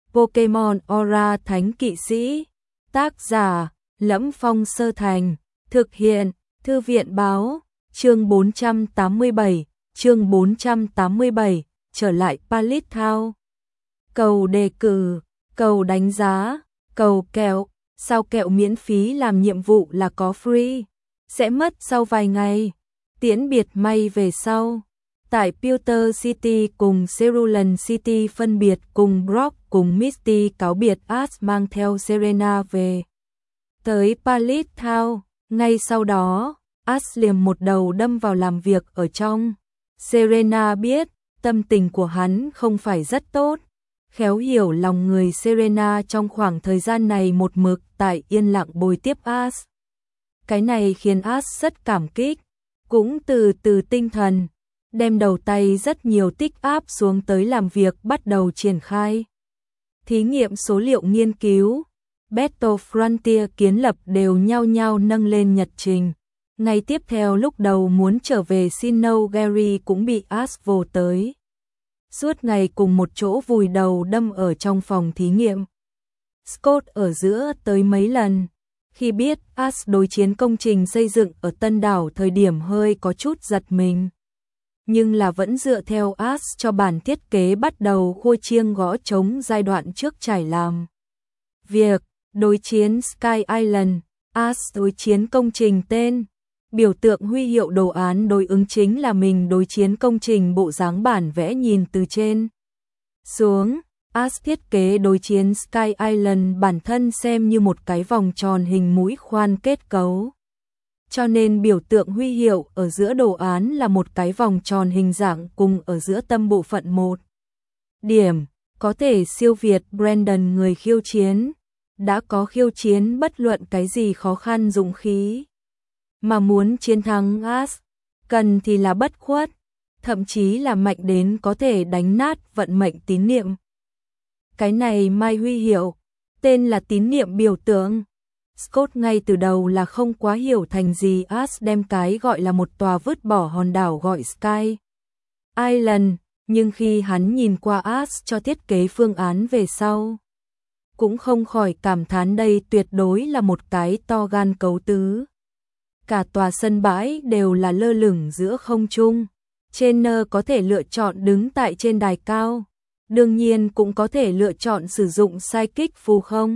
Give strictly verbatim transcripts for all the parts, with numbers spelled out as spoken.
Pokemon Aura Thánh Kỵ Sĩ. Tác giả: Lẫm Phong Sơ Thành. Thực hiện: Thư viện báo. Chương bốn trăm tám mươi bảy. Chương bốn trăm tám mươi bảy. Trở lại Pallet Town. Cầu đề cử, cầu đánh giá, cầu kẹo. Sao kẹo miễn phí làm nhiệm vụ là có free, sẽ mất sau vài ngày. Tiễn biệt may về sau. Tại Pewter City cùng Cerulean City phân biệt cùng Brock cùng Misty cáo biệt Ash mang theo Serena về. Tới Pallet Town, ngay sau đó, Ash liềm một đầu đâm vào làm việc ở trong. Serena biết, tâm tình của hắn không phải rất tốt. Khéo hiểu lòng người Serena trong khoảng thời gian này một mực tại yên lặng bồi tiếp Ash. Cái này khiến Ash rất cảm kích, cũng từ từ tinh thần, đem đầu tay rất nhiều tích áp xuống tới làm việc bắt đầu triển khai. Thí nghiệm số liệu nghiên cứu, Battle Frontier kiến lập đều nhau nhau nâng lên nhật trình. Ngày tiếp theo lúc đầu muốn trở về Sinnoh Gary cũng bị Ash vồ tới. Suốt ngày cùng một chỗ vùi đầu đâm ở trong phòng thí nghiệm. Scott ở giữa tới mấy lần. Khi biết Ash đối chiến công trình xây dựng ở Tân Đảo thời điểm hơi có chút giật mình. Nhưng là vẫn dựa theo Ash cho bản thiết kế bắt đầu khua chiêng gõ trống giai đoạn trước trải làm. Việc đối chiến Sky Island, Ash đối chiến công trình tên. Biểu tượng huy hiệu đồ án đối ứng chính là mình đối chiến công trình bộ dáng bản vẽ nhìn từ trên xuống. Ash thiết kế đối chiến Sky Island bản thân xem như một cái vòng tròn hình mũi khoan kết cấu. Cho nên biểu tượng huy hiệu ở giữa đồ án là một cái vòng tròn hình dạng cùng ở giữa tâm bộ phận một điểm, có thể siêu việt Brandon người khiêu chiến. Đã có khiêu chiến bất luận cái gì khó khăn dũng khí. Mà muốn chiến thắng Ash, cần thì là bất khuất, thậm chí là mạnh đến có thể đánh nát vận mệnh tín niệm. Cái này mai huy hiệu, tên là tín niệm biểu tượng. Scott ngay từ đầu là không quá hiểu thành gì Ash đem cái gọi là một tòa vứt bỏ hòn đảo gọi Sky Island, nhưng khi hắn nhìn qua Ash cho thiết kế phương án về sau, cũng không khỏi cảm thán đây tuyệt đối là một cái to gan cấu tứ. Cả tòa sân bãi đều là lơ lửng giữa không trung. Trainer có thể lựa chọn đứng tại trên đài cao. Đương nhiên cũng có thể lựa chọn sử dụng Psychic phù không.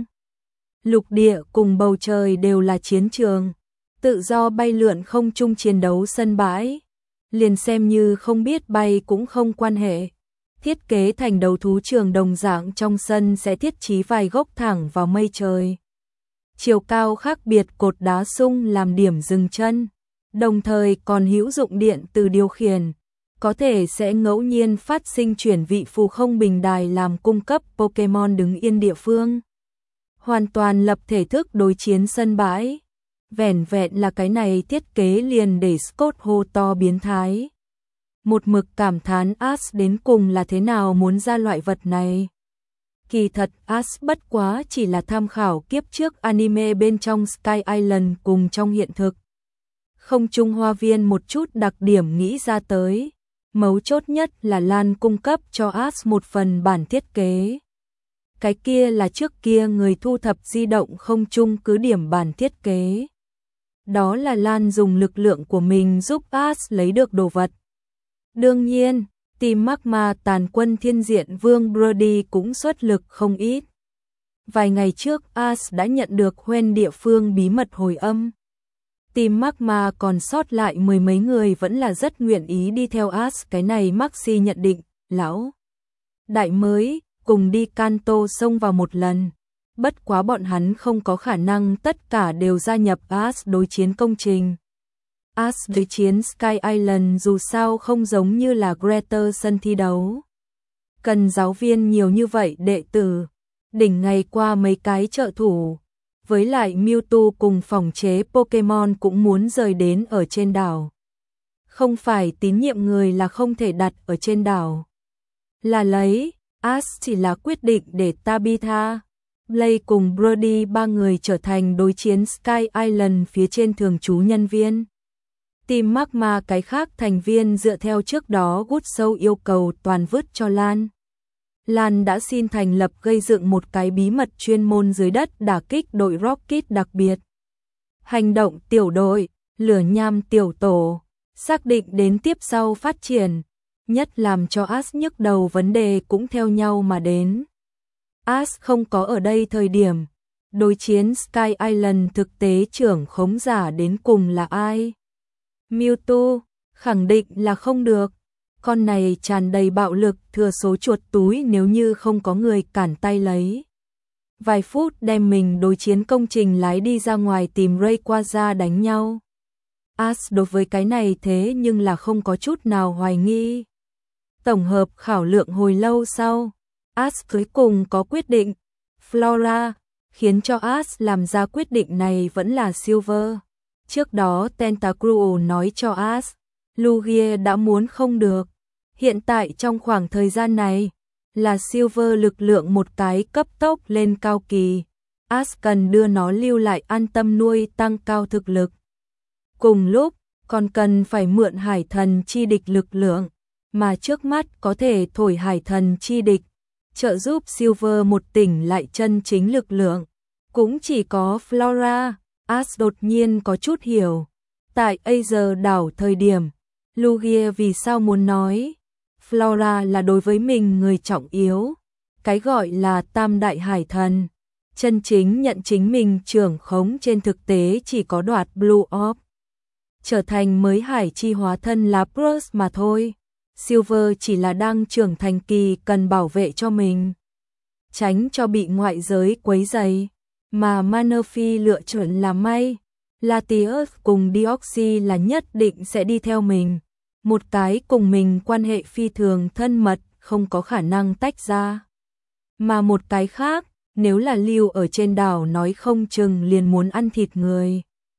Lục địa cùng bầu trời đều là chiến trường. Tự do bay lượn không trung chiến đấu sân bãi. Liền xem như không biết bay cũng không quan hệ. Thiết kế thành đấu thú trường đồng dạng trong sân sẽ thiết trí vài gốc thẳng vào mây trời. Chiều cao khác biệt cột đá sung làm điểm dừng chân, đồng thời còn hữu dụng điện từ điều khiển, có thể sẽ ngẫu nhiên phát sinh chuyển vị phù không bình đài làm cung cấp Pokemon đứng yên địa phương. Hoàn toàn lập thể thức đối chiến sân bãi. Vẻn vẹn là cái này thiết kế liền để Scott hô to biến thái. Một mực cảm thán Ash đến cùng là thế nào muốn ra loại vật này. Kỳ thật Ash bất quá chỉ là tham khảo kiếp trước anime bên trong Sky Island cùng trong hiện thực. Không trung hoa viên một chút đặc điểm nghĩ ra tới. Mấu chốt nhất là Lan cung cấp cho Ash một phần bản thiết kế. Cái kia là trước kia người thu thập di động không trung cứ điểm bản thiết kế. Đó là Lan dùng lực lượng của mình giúp Ash lấy được đồ vật. Đương nhiên, team Magma tàn quân thiên diện Vương Brody cũng xuất lực không ít. Vài ngày trước Ash đã nhận được Hoenn địa phương bí mật hồi âm. Team Magma còn sót lại mười mấy người vẫn là rất nguyện ý đi theo Ash, cái này Maxi nhận định, lão đại mới, cùng đi Kanto xông vào một lần. Bất quá bọn hắn không có khả năng tất cả đều gia nhập Ash đối chiến công trình. Ash đối chiến Sky Island dù sao không giống như là Greater sân thi đấu. Cần giáo viên nhiều như vậy đệ tử, đỉnh ngày qua mấy cái trợ thủ. Với lại Mewtwo cùng phòng chế Pokemon cũng muốn rời đến ở trên đảo. Không phải tín nhiệm người là không thể đặt ở trên đảo. Là lấy, Ash chỉ là quyết định để Tabitha, Blake cùng Brody ba người trở thành đối chiến Sky Island phía trên thường trú nhân viên. Team Magma cái khác thành viên dựa theo trước đó Good Show yêu cầu toàn vứt cho Lan. Lan đã xin thành lập gây dựng một cái bí mật chuyên môn dưới đất đả kích đội Rocket đặc biệt. Hành động tiểu đội, lửa nham tiểu tổ, xác định đến tiếp sau phát triển, nhất làm cho Ash nhức đầu vấn đề cũng theo nhau mà đến. Ash không có ở đây thời điểm đối chiến Sky Island, thực tế trưởng khống giả đến cùng là ai? Mewtwo, khẳng định là không được. Con này tràn đầy bạo lực, thừa số chuột túi nếu như không có người cản tay lấy. Vài phút đem mình đối chiến công trình lái đi ra ngoài tìm Rayquaza đánh nhau. Ash đối với cái này thế nhưng là không có chút nào hoài nghi. Tổng hợp khảo lượng hồi lâu sau, Ash cuối cùng có quyết định. Flora, khiến cho Ash làm ra quyết định này vẫn là Silver. Trước đó Tentacruel nói cho Ash, Lugia đã muốn không được. Hiện tại trong khoảng thời gian này, là Silver lực lượng một cái cấp tốc lên cao kỳ. Ash cần đưa nó lưu lại an tâm nuôi tăng cao thực lực. Cùng lúc, còn cần phải mượn hải thần chi địch lực lượng, mà trước mắt có thể thổi hải thần chi địch, trợ giúp Silver một tỉnh lại chân chính lực lượng. Cũng chỉ có Flora. Ash đột nhiên có chút hiểu. Tại Aether đảo thời điểm, Lugia vì sao muốn nói Flora là đối với mình người trọng yếu. Cái gọi là tam đại hải thần, chân chính nhận chính mình trưởng khống trên thực tế chỉ có đoạt Blue Orb, trở thành mới hải chi hóa thân Lapras mà thôi. Silver chỉ là đang trưởng thành kỳ cần bảo vệ cho mình, tránh cho bị ngoại giới quấy rầy. Mà Manaphy lựa chọn là may, Latios cùng Deoxys là nhất định sẽ đi theo mình. Một cái cùng mình quan hệ phi thường thân mật, không có khả năng tách ra. Mà một cái khác, nếu là lưu ở trên đảo nói không chừng liền muốn ăn thịt người.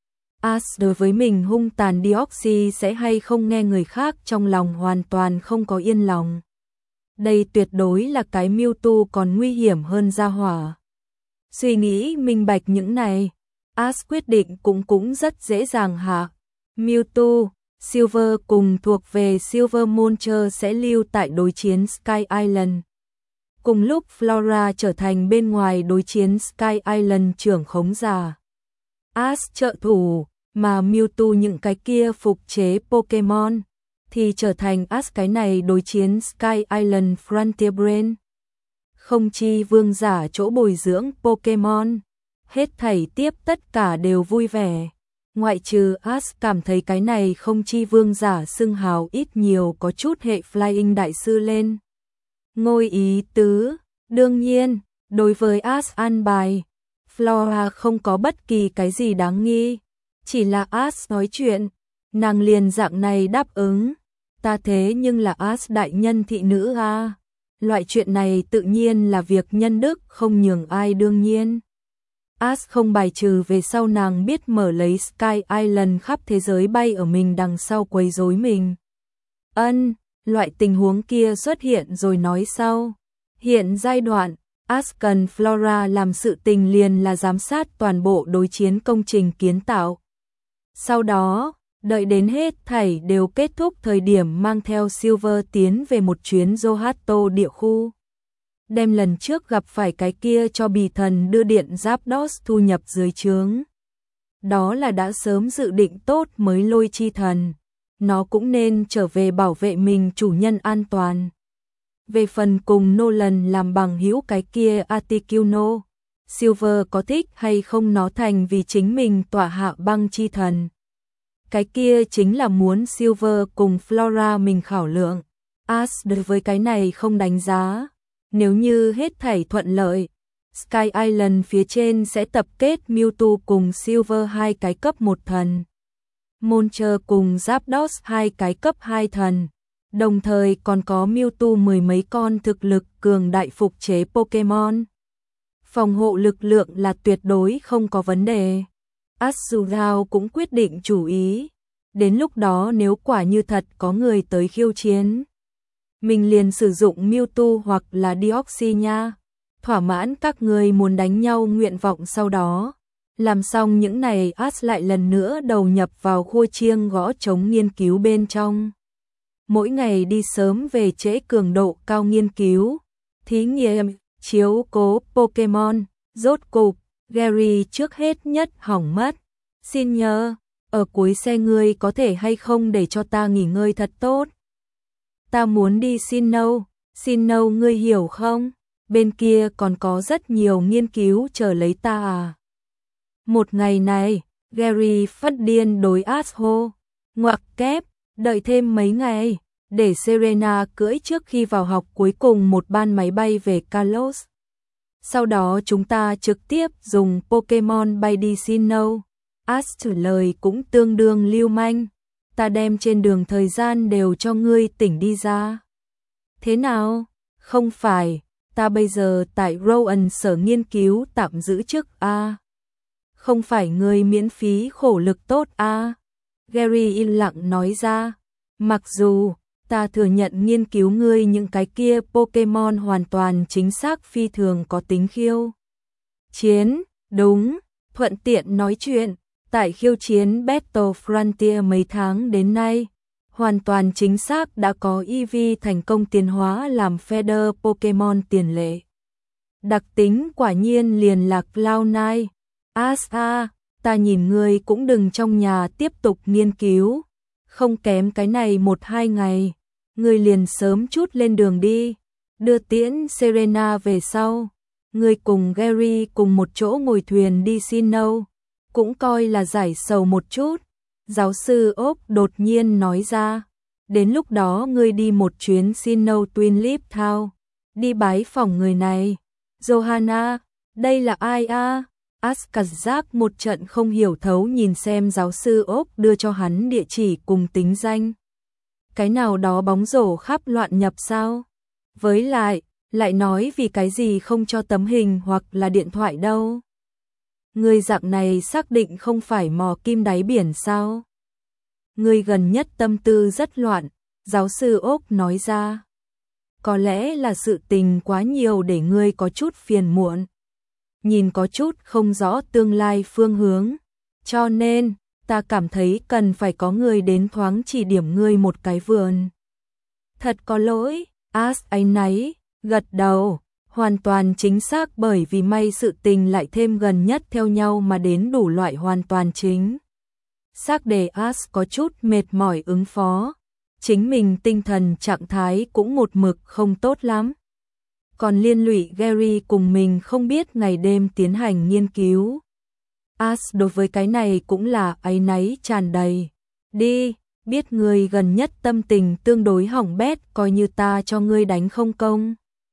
Ash đối với mình hung tàn Deoxys sẽ hay không nghe người khác trong lòng hoàn toàn không có yên lòng. Đây tuyệt đối là cái Mewtwo còn nguy hiểm hơn gia hỏa. Suy nghĩ minh bạch những này, Ash quyết định cũng cũng rất dễ dàng hạ. Mewtwo, Silver cùng thuộc về Silver Monster sẽ lưu tại đối chiến Sky Island. Cùng lúc Flora trở thành bên ngoài đối chiến Sky Island trưởng khống giả. Ash trợ thủ, mà Mewtwo những cái kia phục chế Pokemon, thì trở thành Ash cái này đối chiến Sky Island Frontier Brain. Không chi vương giả chỗ bồi dưỡng Pokemon, hết thảy tiếp tất cả đều vui vẻ. Ngoại trừ Ash cảm thấy cái này không chi vương giả xưng hào ít nhiều có chút hệ Flying đại sư lên. Ngôi ý tứ, đương nhiên, đối với Ash an bài, Flora không có bất kỳ cái gì đáng nghi, chỉ là Ash nói chuyện, nàng liền dạng này đáp ứng. Ta thế nhưng là Ash đại nhân thị nữ a. Loại chuyện này tự nhiên là việc nhân đức, không nhường ai đương nhiên. Ash không bài trừ về sau nàng biết mở lấy Sky Island khắp thế giới bay ở mình đằng sau quấy rối mình. Ân, loại tình huống kia xuất hiện rồi nói sau. Hiện giai đoạn, Ash cần Flora làm sự tình liền là giám sát toàn bộ đối chiến công trình kiến tạo. Sau đó, đợi đến hết thảy đều kết thúc thời điểm mang theo Silver tiến về một chuyến Johto địa khu. Đem lần trước gặp phải cái kia cho bì thần đưa điện Zapdos thu nhập dưới trướng. Đó là đã sớm dự định tốt mới lôi chi thần. Nó cũng nên trở về bảo vệ mình chủ nhân an toàn. Về phần cùng Nolan làm bằng hữu cái kia Articuno, Silver có thích hay không nó thành vì chính mình tỏa hạ băng chi thần. Cái kia chính là muốn Silver cùng Flora mình khảo lượng. Ash đối với cái này không đánh giá. Nếu như hết thảy thuận lợi, Sky Island phía trên sẽ tập kết Mewtwo cùng Silver hai cái cấp một thần, Monster cùng Zapdos hai cái cấp hai thần, đồng thời còn có Mewtwo mười mấy con thực lực cường đại phục chế Pokemon. Phòng hộ lực lượng là tuyệt đối không có vấn đề. Azurao cũng quyết định chủ ý. Đến lúc đó nếu quả như thật có người tới khiêu chiến, mình liền sử dụng Mewtwo hoặc là Deoxys nha. Thỏa mãn các người muốn đánh nhau nguyện vọng sau đó. Làm xong những này Ash lại lần nữa đầu nhập vào khua chiêng gõ trống nghiên cứu bên trong. Mỗi ngày đi sớm về trễ cường độ cao nghiên cứu. Thí nghiệm, chiếu cố Pokemon, rốt cục, Gary trước hết nhất hỏng mất. Xin nhờ, ở cuối xe ngươi có thể hay không để cho ta nghỉ ngơi thật tốt. Ta muốn đi Sinnoh, Sinnoh ngươi hiểu không? Bên kia còn có rất nhiều nghiên cứu chờ lấy ta à. Một ngày này, Gary phát điên đối Ash hô, ngoặc kép, đợi thêm mấy ngày, để Serena cưỡi trước khi vào học cuối cùng một ban máy bay về Kalos. Sau đó chúng ta trực tiếp dùng Pokemon bay đi Sinnoh. Ash trả lời cũng tương đương lưu manh, ta đem trên đường thời gian đều cho ngươi tỉnh đi ra. Thế nào? Không phải, ta bây giờ tại Rowan sở nghiên cứu tạm giữ chức a. À? Không phải ngươi miễn phí khổ lực tốt a. À? Gary im lặng nói ra, mặc dù ta thừa nhận nghiên cứu ngươi những cái kia Pokemon hoàn toàn chính xác phi thường có tính khiêu chiến, đúng, thuận tiện nói chuyện, tại khiêu chiến Battle Frontier mấy tháng đến nay, hoàn toàn chính xác đã có Eevee thành công tiến hóa làm Feather Pokemon tiền lệ. Đặc tính quả nhiên liền là Cloud Nine. Ash a, ta nhìn ngươi cũng đừng trong nhà tiếp tục nghiên cứu, không kém cái này một hai ngày, ngươi liền sớm chút lên đường đi, đưa tiễn Serena về sau, ngươi cùng Gary cùng một chỗ ngồi thuyền đi Sinnoh, cũng coi là giải sầu một chút. Giáo sư Oak đột nhiên nói ra, đến lúc đó ngươi đi một chuyến Sinnoh Twin Leaf Town, đi bái phỏng người này. Johanna, đây là ai a? Ash cảm giác một trận không hiểu thấu nhìn xem giáo sư Oak đưa cho hắn địa chỉ cùng tính danh. Cái nào đó bóng rổ khắp loạn nhập sao? Với lại, lại nói vì cái gì không cho tấm hình hoặc là điện thoại đâu? Người dạng này xác định không phải mò kim đáy biển sao? Người gần nhất tâm tư rất loạn, giáo sư Oak nói ra. Có lẽ là sự tình quá nhiều để ngươi có chút phiền muộn. Nhìn có chút không rõ tương lai phương hướng. Cho nên, ta cảm thấy cần phải có người đến thoáng chỉ điểm ngươi một cái vườn. Thật có lỗi, Ash áy náy, gật đầu. Hoàn toàn chính xác bởi vì may sự tình lại thêm gần nhất theo nhau mà đến đủ loại hoàn toàn chính xác để Ash có chút mệt mỏi ứng phó. Chính mình tinh thần trạng thái cũng một mực không tốt lắm. Còn liên lụy Gary cùng mình không biết ngày đêm tiến hành nghiên cứu. Ash đối với cái này cũng là áy náy tràn đầy. Đi, biết ngươi gần nhất tâm tình tương đối hỏng bét, coi như ta cho ngươi đánh không công.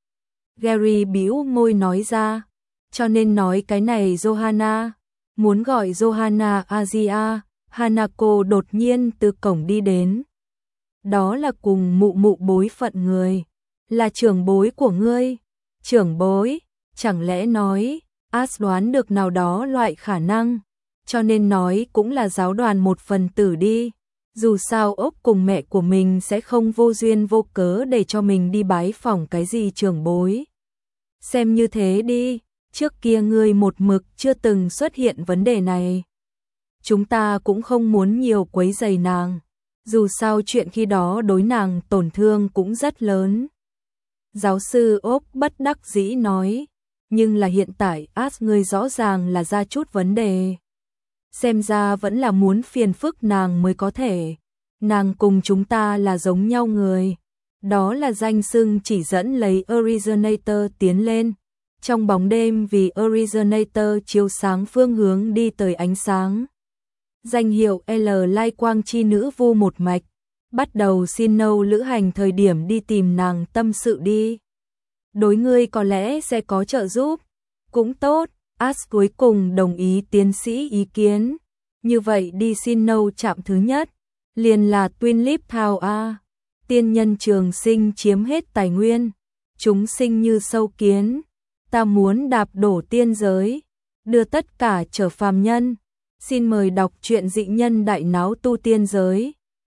Gary bĩu môi nói ra, cho nên nói cái này Johanna, muốn gọi Johanna Asia. Hanako đột nhiên từ cổng đi đến. Đó là cùng mụ mụ bối phận người, là trưởng bối của ngươi. Trưởng bối, chẳng lẽ nói, Ash đoán được nào đó loại khả năng, cho nên nói cũng là giáo đoàn một phần tử đi. Dù sao Ốc cùng mẹ của mình sẽ không vô duyên vô cớ để cho mình đi bái phỏng cái gì trưởng bối. Xem như thế đi, trước kia ngươi một mực chưa từng xuất hiện vấn đề này. Chúng ta cũng không muốn nhiều quấy rầy nàng, dù sao chuyện khi đó đối nàng tổn thương cũng rất lớn. Giáo sư Ốc bất đắc dĩ nói, nhưng là hiện tại Ash ngươi rõ ràng là ra chút vấn đề. Xem ra vẫn là muốn phiền phức nàng mới có thể. Nàng cùng chúng ta là giống nhau người. Đó là danh xưng chỉ dẫn lấy Originator tiến lên. Trong bóng đêm vì Originator chiếu sáng phương hướng đi tới ánh sáng. Danh hiệu L Lai Quang Chi Nữ Vu một mạch. Bắt đầu Sinnoh lữ hành thời điểm đi tìm nàng tâm sự đi. Đối ngươi có lẽ sẽ có trợ giúp. Cũng tốt, Ash cuối cùng đồng ý tiến sĩ ý kiến. Như vậy đi Sinnoh trạm thứ nhất, liền là Twin Leaf Town A. Tiên nhân trường sinh chiếm hết tài nguyên. Chúng sinh như sâu kiến. Ta muốn đạp đổ tiên giới, đưa tất cả trở phàm nhân. Xin mời đọc truyện Dị Nhân Đại Náo Tu Tiên Giới.